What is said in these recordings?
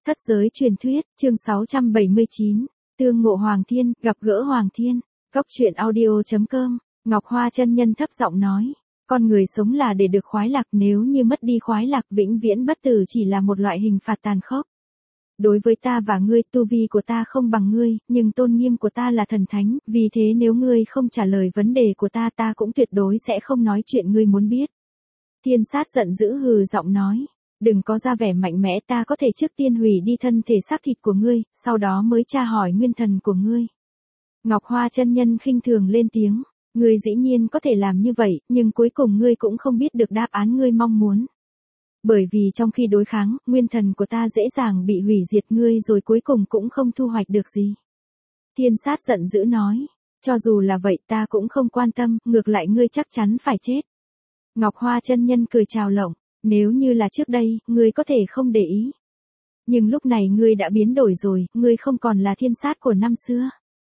Thất giới truyền thuyết, chương 679, tương ngộ Hoàng Thiên, gặp gỡ Hoàng Thiên. Cốc truyện audio.com, Ngọc Hoa chân nhân thấp giọng nói, con người sống là để được khoái lạc, nếu như mất đi khoái lạc vĩnh viễn bất tử chỉ là một loại hình phạt tàn khốc. Đối với ta và ngươi, tu vi của ta không bằng ngươi, nhưng tôn nghiêm của ta là thần thánh, vì thế nếu ngươi không trả lời vấn đề của ta, ta cũng tuyệt đối sẽ không nói chuyện ngươi muốn biết. Thiên sát giận dữ hừ giọng nói. Đừng có ra vẻ mạnh mẽ, ta có thể trước tiên hủy đi thân thể xác thịt của ngươi, sau đó mới tra hỏi nguyên thần của ngươi. Ngọc Hoa chân nhân khinh thường lên tiếng, ngươi dĩ nhiên có thể làm như vậy, nhưng cuối cùng ngươi cũng không biết được đáp án ngươi mong muốn. Bởi vì trong khi đối kháng, nguyên thần của ta dễ dàng bị hủy diệt, ngươi rồi cuối cùng cũng không thu hoạch được gì. Thiên sát giận dữ nói, cho dù là vậy ta cũng không quan tâm, ngược lại ngươi chắc chắn phải chết. Ngọc Hoa chân nhân cười chào lộng. Nếu như là trước đây, ngươi có thể không để ý. Nhưng lúc này ngươi đã biến đổi rồi, ngươi không còn là thiên sát của năm xưa.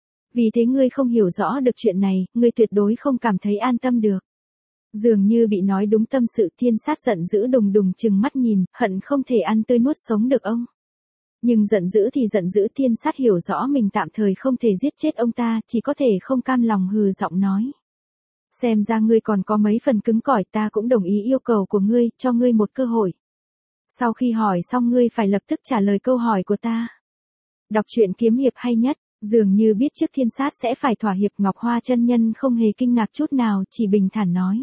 Vì thế ngươi không hiểu rõ được chuyện này, ngươi tuyệt đối không cảm thấy an tâm được. Dường như bị nói đúng tâm sự, thiên sát giận dữ đùng đùng trừng mắt nhìn, hận không thể ăn tươi nuốt sống được ông. Nhưng giận dữ thì giận dữ, thiên sát hiểu rõ mình tạm thời không thể giết chết ông ta, chỉ có thể không cam lòng hừ giọng nói. Xem ra ngươi còn có mấy phần cứng cỏi, ta cũng đồng ý yêu cầu của ngươi, cho ngươi một cơ hội. Sau khi hỏi xong ngươi phải lập tức trả lời câu hỏi của ta. Đọc truyện kiếm hiệp hay nhất, dường như biết trước thiên sát sẽ phải thỏa hiệp, Ngọc Hoa chân nhân không hề kinh ngạc chút nào, chỉ bình thản nói.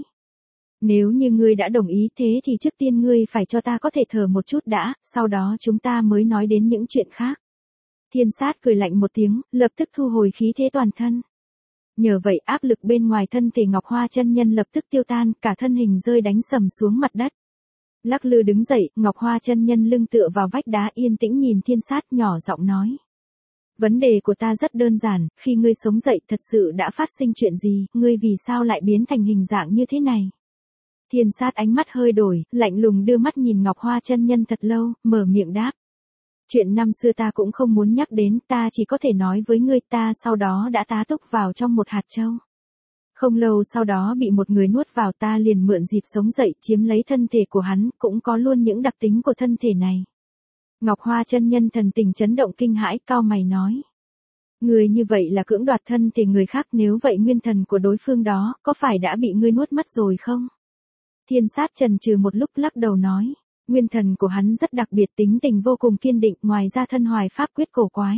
Nếu như ngươi đã đồng ý thế thì trước tiên ngươi phải cho ta có thể thở một chút đã, sau đó chúng ta mới nói đến những chuyện khác. Thiên sát cười lạnh một tiếng, lập tức thu hồi khí thế toàn thân. Nhờ vậy áp lực bên ngoài thân thể Ngọc Hoa chân nhân lập tức tiêu tan, cả thân hình rơi đánh sầm xuống mặt đất. Lắc lư đứng dậy, Ngọc Hoa chân nhân lưng tựa vào vách đá yên tĩnh nhìn thiên sát nhỏ giọng nói. Vấn đề của ta rất đơn giản, khi ngươi sống dậy thật sự đã phát sinh chuyện gì, ngươi vì sao lại biến thành hình dạng như thế này? Thiên sát ánh mắt hơi đổi, lạnh lùng đưa mắt nhìn Ngọc Hoa chân nhân thật lâu, mở miệng đáp. Chuyện năm xưa ta cũng không muốn nhắc đến, ta chỉ có thể nói với ngươi, ta sau đó đã tá túc vào trong một hạt châu. Không lâu sau đó bị một người nuốt vào, ta liền mượn dịp sống dậy chiếm lấy thân thể của hắn, cũng có luôn những đặc tính của thân thể này. Ngọc Hoa chân nhân thần tình chấn động kinh hãi, cau mày nói. Người như vậy là cưỡng đoạt thân thể người khác, nếu vậy nguyên thần của đối phương đó, có phải đã bị ngươi nuốt mất rồi không? Thiên sát chần chừ một lúc lắc đầu nói. Nguyên thần của hắn rất đặc biệt, tính tình vô cùng kiên định, ngoài ra thân hoài pháp quyết cổ quái.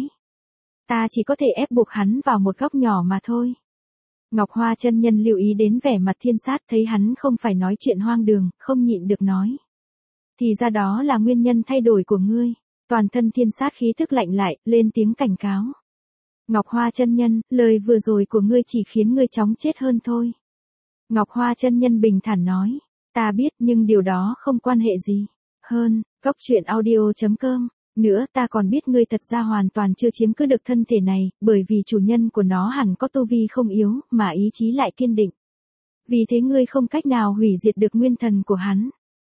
Ta chỉ có thể ép buộc hắn vào một góc nhỏ mà thôi. Ngọc Hoa chân nhân lưu ý đến vẻ mặt thiên sát, thấy hắn không phải nói chuyện hoang đường, không nhịn được nói. Thì ra đó là nguyên nhân thay đổi của ngươi. Toàn thân thiên sát khí thức lạnh lại, lên tiếng cảnh cáo. Ngọc Hoa chân nhân, lời vừa rồi của ngươi chỉ khiến ngươi chóng chết hơn thôi. Ngọc Hoa chân nhân bình thản nói. Ta biết, nhưng điều đó không quan hệ gì. Hơn, Cốc truyện audio.com. Nữa ta còn biết ngươi thật ra hoàn toàn chưa chiếm cứ được thân thể này, bởi vì chủ nhân của nó hẳn có tu vi không yếu, mà ý chí lại kiên định. Vì thế ngươi không cách nào hủy diệt được nguyên thần của hắn.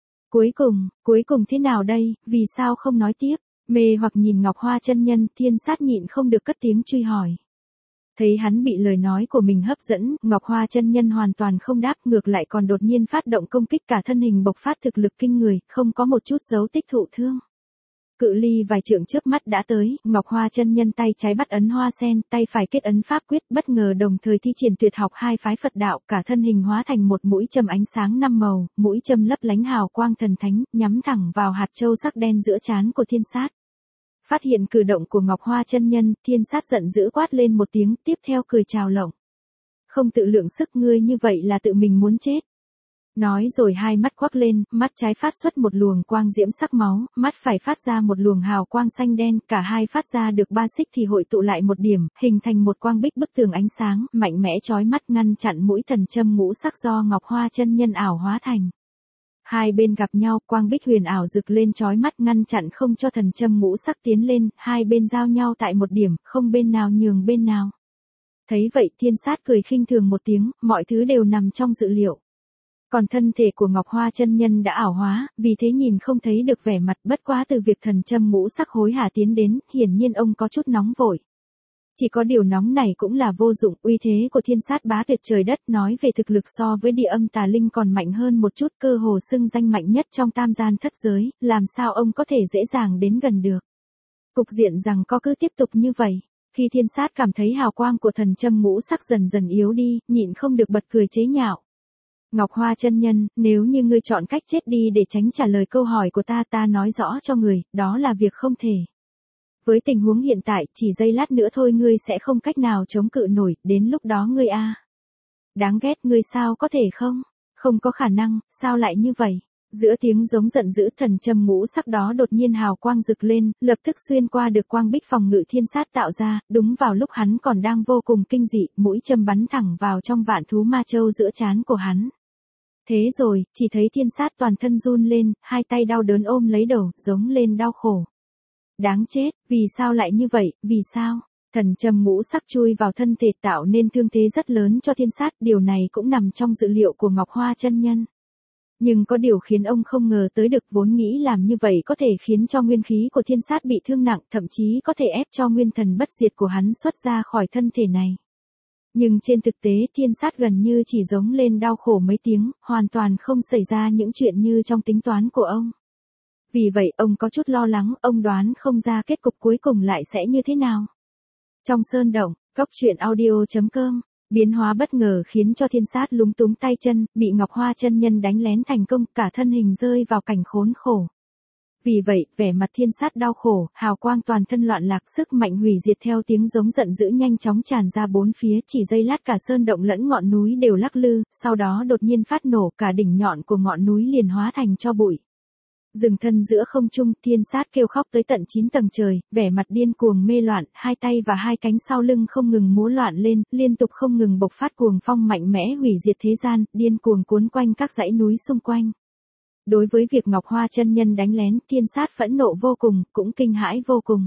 Cuối cùng thế nào đây, vì sao không nói tiếp? Mê hoặc nhìn Ngọc Hoa chân nhân, thiên sát nhịn không được cất tiếng truy hỏi. Thấy hắn bị lời nói của mình hấp dẫn, Ngọc Hoa chân nhân hoàn toàn không đáp, ngược lại còn đột nhiên phát động công kích, cả thân hình bộc phát thực lực kinh người, không có một chút dấu tích thụ thương. Cự ly vài trượng trước mắt đã tới, Ngọc Hoa chân nhân tay trái bắt ấn hoa sen, tay phải kết ấn pháp quyết, bất ngờ đồng thời thi triển tuyệt học hai phái Phật đạo, cả thân hình hóa thành một mũi châm ánh sáng năm màu, mũi châm lấp lánh hào quang thần thánh, nhắm thẳng vào hạt châu sắc đen giữa trán của thiên sát. Phát hiện cử động của Ngọc Hoa chân nhân, thiên sát giận dữ quát lên một tiếng, tiếp theo cười chào lộng. Không tự lượng sức, ngươi như vậy là tự mình muốn chết. Nói rồi hai mắt quắc lên, mắt trái phát xuất một luồng quang diễm sắc máu, mắt phải phát ra một luồng hào quang xanh đen, cả hai phát ra được ba xích thì hội tụ lại một điểm, hình thành một quang bích bức tường ánh sáng, mạnh mẽ chói mắt ngăn chặn mũi thần châm ngũ sắc do Ngọc Hoa chân nhân ảo hóa thành. Hai bên gặp nhau, quang bích huyền ảo rực lên chói mắt ngăn chặn không cho thần châm ngũ sắc tiến lên, hai bên giao nhau tại một điểm, không bên nào nhường bên nào. Thấy vậy thiên sát cười khinh thường một tiếng, mọi thứ đều nằm trong dự liệu. Còn thân thể của Ngọc Hoa chân nhân đã ảo hóa, vì thế nhìn không thấy được vẻ mặt, bất quá từ việc thần châm ngũ sắc hối hả tiến đến, hiển nhiên ông có chút nóng vội. Chỉ có điều nóng này cũng là vô dụng, uy thế của thiên sát bá tuyệt trời đất, nói về thực lực so với địa âm tà linh còn mạnh hơn một chút, cơ hồ xưng danh mạnh nhất trong tam gian thất giới, làm sao ông có thể dễ dàng đến gần được. Cục diện rằng có cứ tiếp tục như vậy. Khi thiên sát cảm thấy hào quang của thần châm ngũ sắc dần dần yếu đi, nhịn không được bật cười chế nhạo. Ngọc Hoa chân nhân, nếu như ngươi chọn cách chết đi để tránh trả lời câu hỏi của ta nói rõ cho người, đó là việc không thể. Với tình huống hiện tại, chỉ giây lát nữa thôi ngươi sẽ không cách nào chống cự nổi, đến lúc đó ngươi đáng ghét, ngươi sao có thể không? Không có khả năng, sao lại như vậy? Giữa tiếng giống giận dữ, thần châm ngũ sắc đó đột nhiên hào quang rực lên, lập tức xuyên qua được quang bích phòng ngự thiên sát tạo ra, đúng vào lúc hắn còn đang vô cùng kinh dị, mũi châm bắn thẳng vào trong vạn thú ma châu giữa trán của hắn. Thế rồi, chỉ thấy thiên sát toàn thân run lên, hai tay đau đớn ôm lấy đầu, giống lên đau khổ. Đáng chết, vì sao lại như vậy, vì sao? Thần châm ngũ sắc chui vào thân thể tạo nên thương thế rất lớn cho thiên sát, điều này cũng nằm trong dự liệu của Ngọc Hoa chân nhân. Nhưng có điều khiến ông không ngờ tới được, vốn nghĩ làm như vậy có thể khiến cho nguyên khí của thiên sát bị thương nặng, thậm chí có thể ép cho nguyên thần bất diệt của hắn xuất ra khỏi thân thể này. Nhưng trên thực tế thiên sát gần như chỉ giống lên đau khổ mấy tiếng, hoàn toàn không xảy ra những chuyện như trong tính toán của ông. Vì vậy ông có chút lo lắng, ông đoán không ra kết cục cuối cùng lại sẽ như thế nào. Trong sơn động, coctruyện.audio.com, biến hóa bất ngờ khiến cho thiên sát lúng túng tay chân, bị Ngọc Hoa chân nhân đánh lén thành công, cả thân hình rơi vào cảnh khốn khổ. Vì vậy, vẻ mặt thiên sát đau khổ, hào quang toàn thân loạn lạc, sức mạnh hủy diệt theo tiếng giống giận dữ nhanh chóng tràn ra bốn phía, chỉ giây lát cả sơn động lẫn ngọn núi đều lắc lư, sau đó đột nhiên phát nổ, cả đỉnh nhọn của ngọn núi liền hóa thành tro bụi. Dừng thân giữa không trung, thiên sát kêu khóc tới tận 9 tầng trời, vẻ mặt điên cuồng mê loạn, hai tay và hai cánh sau lưng không ngừng múa loạn lên, liên tục không ngừng bộc phát cuồng phong mạnh mẽ hủy diệt thế gian, điên cuồng cuốn quanh các dãy núi xung quanh. Đối với việc Ngọc Hoa chân nhân đánh lén, thiên sát phẫn nộ vô cùng, cũng kinh hãi vô cùng.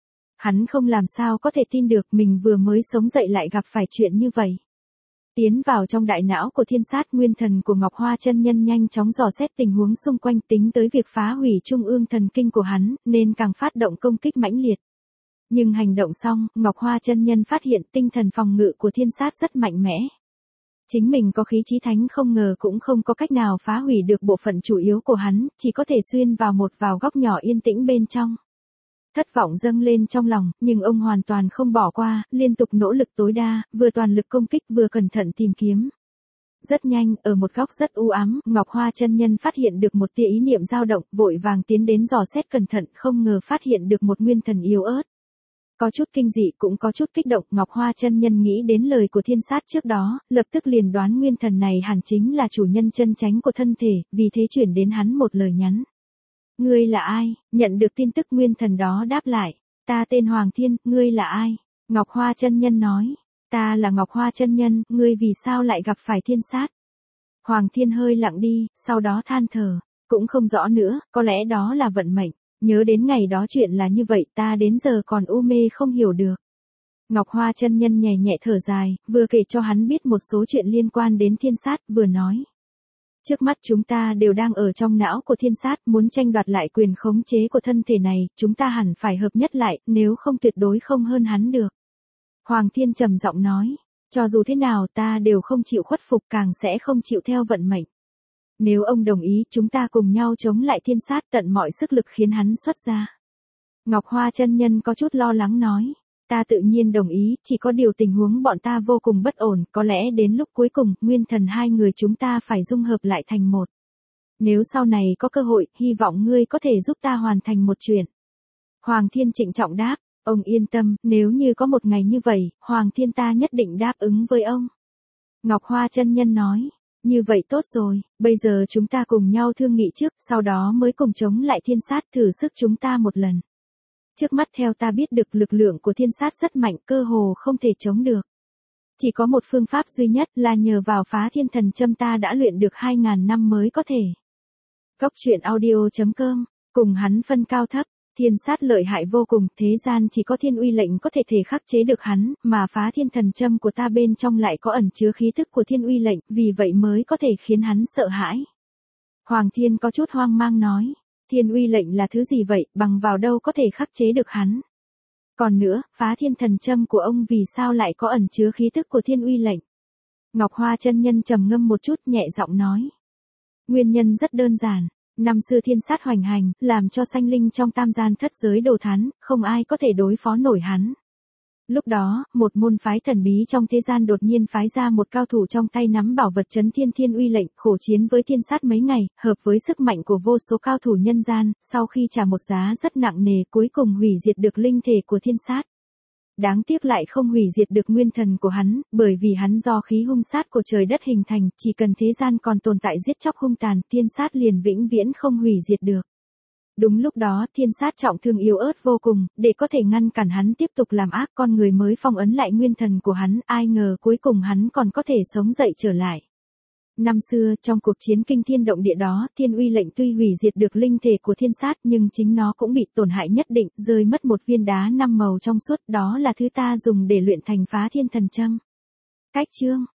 Hắn không làm sao có thể tin được mình vừa mới sống dậy lại gặp phải chuyện như vậy. Tiến vào trong đại não của thiên sát, nguyên thần của Ngọc Hoa chân nhân nhanh chóng dò xét tình huống xung quanh, tính tới việc phá hủy trung ương thần kinh của hắn, nên càng phát động công kích mãnh liệt. Nhưng hành động xong, Ngọc Hoa chân nhân phát hiện tinh thần phòng ngự của thiên sát rất mạnh mẽ. Chính mình có khí chí thánh không ngờ cũng không có cách nào phá hủy được bộ phận chủ yếu của hắn, chỉ có thể xuyên vào góc nhỏ yên tĩnh bên trong. Thất vọng dâng lên trong lòng, nhưng ông hoàn toàn không bỏ qua, liên tục nỗ lực tối đa, vừa toàn lực công kích vừa cẩn thận tìm kiếm. Rất nhanh, ở một góc rất u ám, Ngọc Hoa chân nhân phát hiện được một tia ý niệm dao động, vội vàng tiến đến dò xét cẩn thận, không ngờ phát hiện được một nguyên thần yếu ớt. Có chút kinh dị cũng có chút kích động, Ngọc Hoa chân nhân nghĩ đến lời của thiên sát trước đó, lập tức liền đoán nguyên thần này hẳn chính là chủ nhân chân chánh của thân thể, vì thế chuyển đến hắn một lời nhắn. Ngươi là ai? Nhận được tin tức nguyên thần đó đáp lại. Ta tên Hoàng Thiên, ngươi là ai? Ngọc Hoa chân nhân nói. Ta là Ngọc Hoa chân nhân, ngươi vì sao lại gặp phải thiên sát? Hoàng Thiên hơi lặng đi, sau đó than thở. Cũng không rõ nữa, có lẽ đó là vận mệnh. Nhớ đến ngày đó chuyện là như vậy, ta đến giờ còn u mê không hiểu được. Ngọc Hoa chân nhân nhẹ nhẹ thở dài, vừa kể cho hắn biết một số chuyện liên quan đến thiên sát, vừa nói. Trước mắt chúng ta đều đang ở trong não của thiên sát, muốn tranh đoạt lại quyền khống chế của thân thể này, chúng ta hẳn phải hợp nhất lại, nếu không tuyệt đối không hơn hắn được. Hoàng Thiên trầm giọng nói, cho dù thế nào ta đều không chịu khuất phục, càng sẽ không chịu theo vận mệnh. Nếu ông đồng ý, chúng ta cùng nhau chống lại thiên sát, tận mọi sức lực khiến hắn xuất ra. Ngọc Hoa chân nhân có chút lo lắng nói. Ta tự nhiên đồng ý, chỉ có điều tình huống bọn ta vô cùng bất ổn, có lẽ đến lúc cuối cùng, nguyên thần hai người chúng ta phải dung hợp lại thành một. Nếu sau này có cơ hội, hy vọng ngươi có thể giúp ta hoàn thành một chuyện. Hoàng Thiên trịnh trọng đáp, ông yên tâm, nếu như có một ngày như vậy, Hoàng Thiên ta nhất định đáp ứng với ông. Ngọc Hoa chân nhân nói, như vậy tốt rồi, bây giờ chúng ta cùng nhau thương nghị trước, sau đó mới cùng chống lại thiên sát, thử sức chúng ta một lần. Trước mắt theo ta biết được lực lượng của thiên sát rất mạnh, cơ hồ không thể chống được. Chỉ có một phương pháp duy nhất là nhờ vào phá thiên thần châm ta đã luyện được 2.000 năm mới có thể. Coctruyện.audio.com, cùng hắn phân cao thấp, thiên sát lợi hại vô cùng, thế gian chỉ có thiên uy lệnh có thể khắc chế được hắn, mà phá thiên thần châm của ta bên trong lại có ẩn chứa khí tức của thiên uy lệnh, vì vậy mới có thể khiến hắn sợ hãi. Hoàng Thiên có chút hoang mang nói. Thiên uy lệnh là thứ gì vậy, bằng vào đâu có thể khắc chế được hắn. Còn nữa, phá thiên thần châm của ông vì sao lại có ẩn chứa khí tức của thiên uy lệnh? Ngọc Hoa chân nhân trầm ngâm một chút nhẹ giọng nói. Nguyên nhân rất đơn giản, Năm xưa thiên sát hoành hành, làm cho sanh linh trong tam gian thất giới đồ thán, không ai có thể đối phó nổi hắn. Lúc đó, một môn phái thần bí trong thế gian đột nhiên phái ra một cao thủ trong tay nắm bảo vật chấn thiên thiên uy lệnh, khổ chiến với thiên sát mấy ngày, hợp với sức mạnh của vô số cao thủ nhân gian, sau khi trả một giá rất nặng nề cuối cùng hủy diệt được linh thể của thiên sát. Đáng tiếc lại không hủy diệt được nguyên thần của hắn, bởi vì hắn do khí hung sát của trời đất hình thành, chỉ cần thế gian còn tồn tại giết chóc hung tàn, thiên sát liền vĩnh viễn không hủy diệt được. Đúng lúc đó, thiên sát trọng thương yếu ớt vô cùng, để có thể ngăn cản hắn tiếp tục làm ác, con người mới phong ấn lại nguyên thần của hắn, ai ngờ cuối cùng hắn còn có thể sống dậy trở lại. Năm xưa, trong cuộc chiến kinh thiên động địa đó, thiên uy lệnh tuy hủy diệt được linh thể của thiên sát nhưng chính nó cũng bị tổn hại nhất định, rơi mất một viên đá 5 màu trong suốt, đó là thứ ta dùng để luyện thành phá thiên thần châm. Cách chương